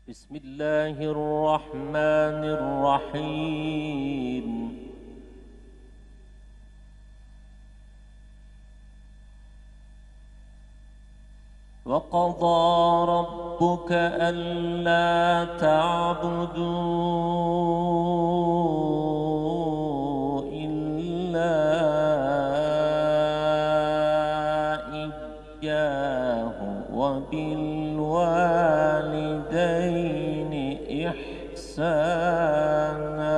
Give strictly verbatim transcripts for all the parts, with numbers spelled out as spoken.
بسم الله الرحمن الرحيم. وقضى ربك ألا تعبدوا إلا إياه وبالوالدين إحسانا.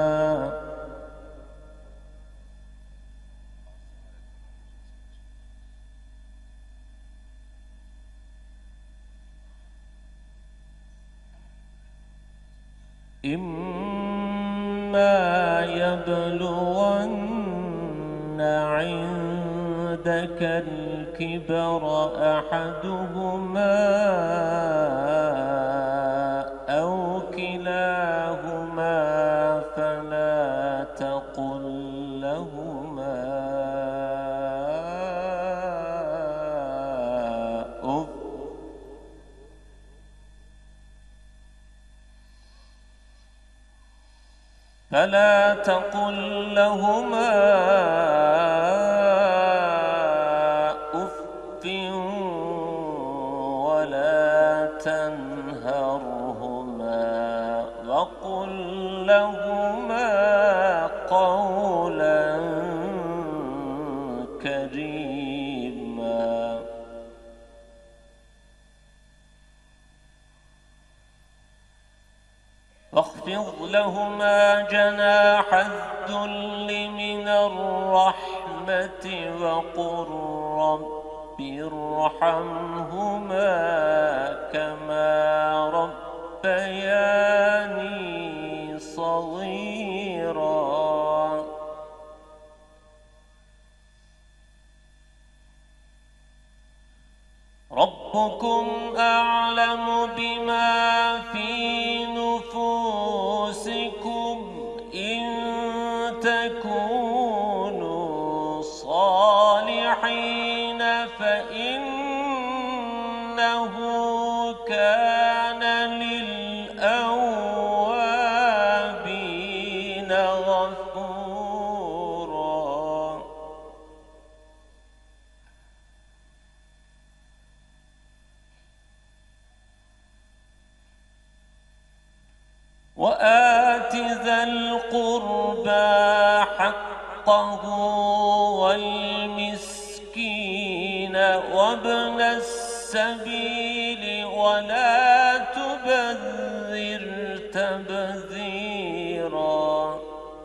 إما يبلغن عندك الكبر أحدهما أو كلاهما فلا تقل لهما أف فلا تقل لهما أف ولا تنهرهما وقل لهما قولا كريما. واخفض لهما جناح الذل من الرحمة وقل رب ارحمهما كما ربياني صغيرا. ربكم أعلم بما في نفوسكم إن تكونوا صالحين فإنه كان للأوابين غفورا. وآت ذا القربى حقه والمسكين وابن السبيل ولا تبذر تبذيرا.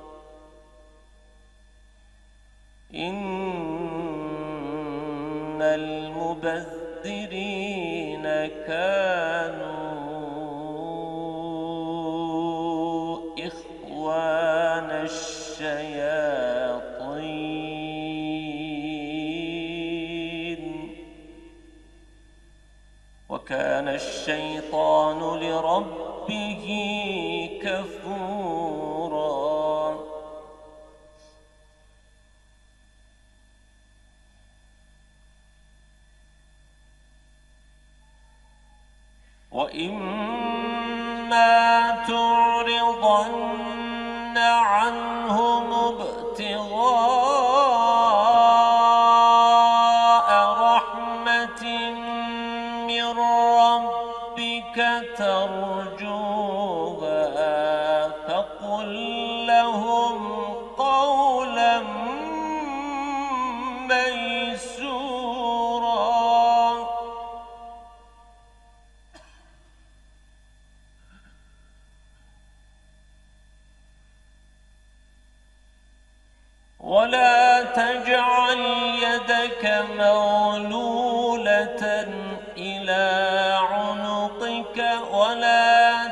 إن المبذرين كانوا إخوان الشياطين وكان الشيطان لربه كفورا. وإما تعرضن عنهم ابتغاء رحمة من ربك ترجوها فقل لهم قولا ميسورا. ولا تجعل يدك مغلولة إلى عنقك ولا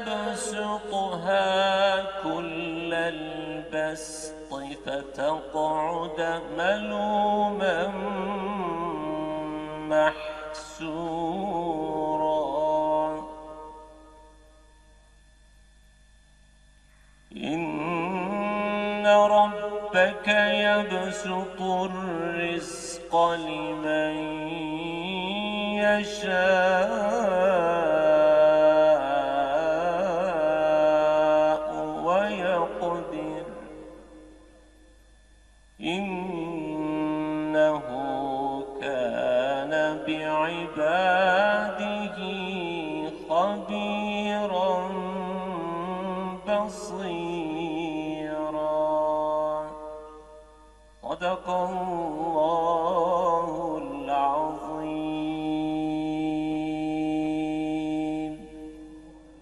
تبسطها كل البسط فتقعد ملوما محسورا. إن ربك يبسط الرزق لمن يشاء إنه كان بعباده خبيرا بصيرا. صدق الله